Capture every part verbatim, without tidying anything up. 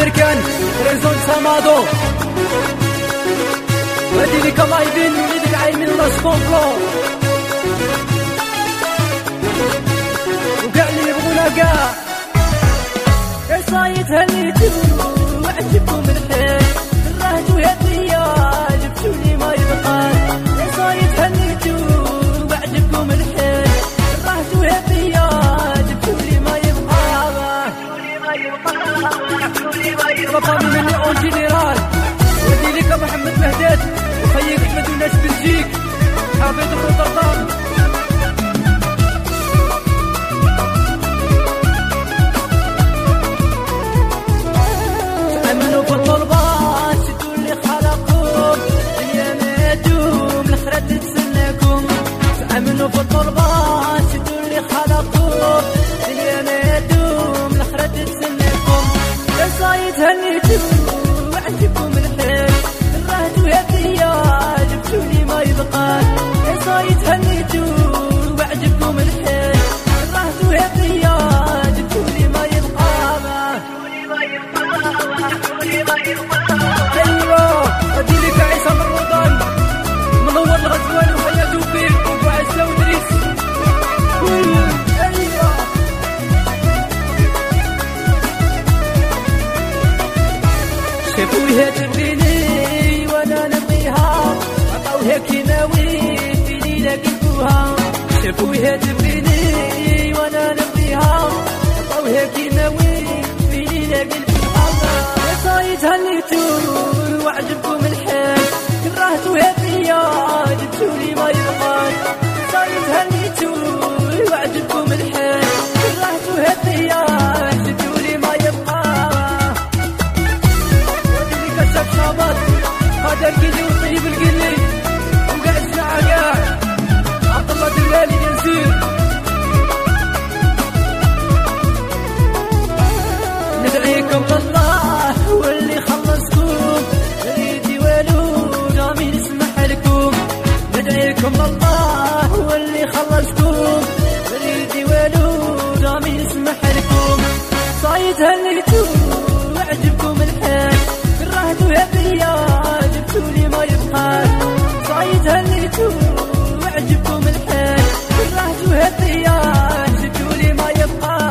الامريكان ريزون سامادو وهادي لي كمايدين وليد العايمين لاس كونفلو وكاع اللي يبغونا كاع يا صايد هنيتو وعجبكم الحال راهتو يا دنيا جبتولي ما يبقى يا صايد هنيتو وعجبكم الحال راهتو يا دنيا جبتولي ما يبقى رفضي مني اون جينيرال ودي لك محمد مهداد وخيك احمد وناس بلجيك حافظ روتردام امنوا بالطلبات شدوا اللي خلقكم الدنيا ما تدوم الاخرة تتسناكم امنوا بالطلبات شدوا اللي خلقكم الدنيا ما تدوم الاخرة تتسناكم يا صايد هنيتو وعجبكم الحال راهتو يا دنيا جبتولي ما يبقى يا صايد هنيتو وعجبكم الحال راهتو يا دنيا جبتولي ما يبقى ايوا هادي لك عيسى من رمضان منور الغزوان وحيا توفيق وعزة ودريس ايوا شافوها تبيني وانا نبغيها عطاوها كيماوي فيني لقيتوها شافوها تبيني وانا نبغيها عطاوها كيماوي فيني لقيتوها يا صايد هنيتو وعجبكم الحال كرهتو يا فيا جبتولي ما يبقى صايد هنيتو وعجبكم الحال كرهتو يا فيا جبتولي ما يبقى شباب هذا الكيلي وطيب القلي وقاع الساعة قاع عبد الله دلالي ينسير ندعيكم لله هو اللي خلصكم ريدي والو رامي نسمح لكم ندعيكم لله هو اللي خلصكم ريدي والو رامي نسمح لكم صايد هنيتو وعجبكم الحال كرهتو يا بيا جبتولي ما يبقى صايد هنيتو وعجبكم الحال كرهتو يا بيا جبتولي ما يبقى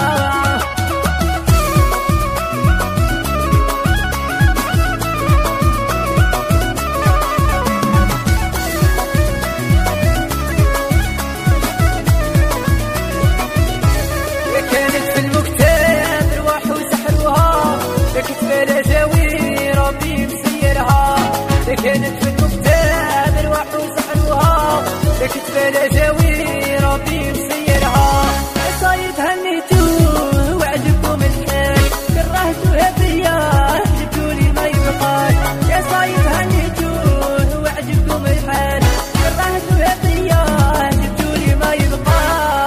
كانت في المكتاب رواح وسحروها كتبة لا جاوي ربي مسيرها كانت في المكتاب رواح وسحروها كتبة لا جاوي ربي مسيرها صايد هنيتو وعجبكم الحال كرهتو يا بيا جبتولي ما يبقى يا صايد هنيتو وعجبكم الحال كرهتو يا بيا جبتولي ما يبقى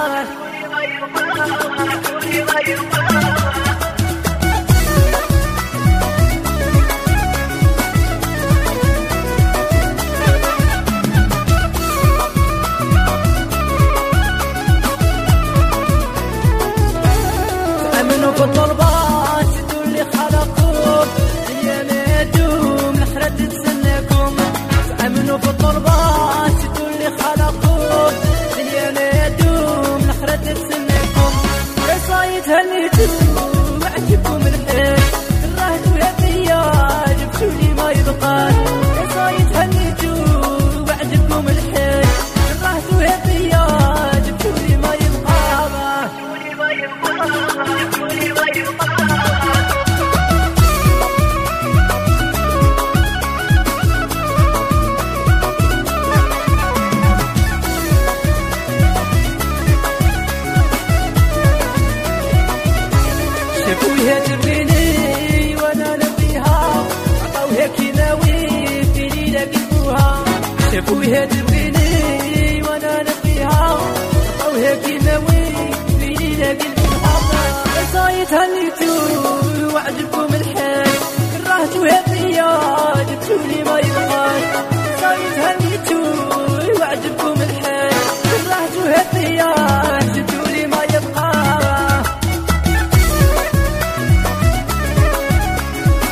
بالطلبات شدوا اللي خلقكم الدنيا ما تدوم الاخرة تتسناكم تأمنوا بالطلبات شدوا اللي خلقكم الدنيا ما تدوم الاخرة تتسناكم يا صايد هنيتو وعجبكم الحال كرهتو يا بيا جبتولي ما يبقى يا صايد هنيتو وعجبكم الحال كرهتو يا بيا جبتولي ما يبقى شافوها تبيني وانا نبغيها عطاوها كيماوي فيني لقيتوها شافوها تبيني وانا نبغيها عطاوها كيماوي فيني لقيتوها يا صايد هنيتو وعجبكم الحال كرهتو يا بيا جبتولي ما يبقى صايد هنيتو وعجبكم الحال كرهتو يا بيا جبتولي ما يبقى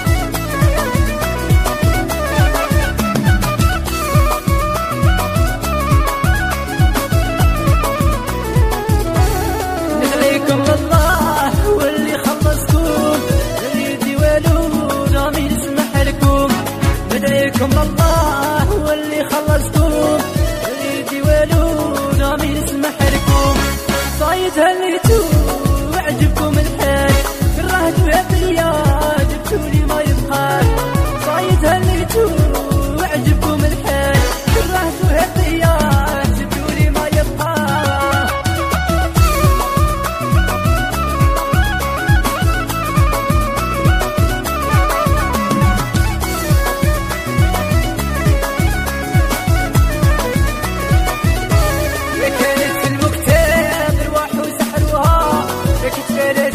صايد هليتو وعجبكم الحال كرهت وهبيا جبتولي ما يبقى صايد هليتو وعجبكم الحال كرهت وهبيا جبتولي ما يبقى كانت في المكتب ارواح وسحروها كتفالة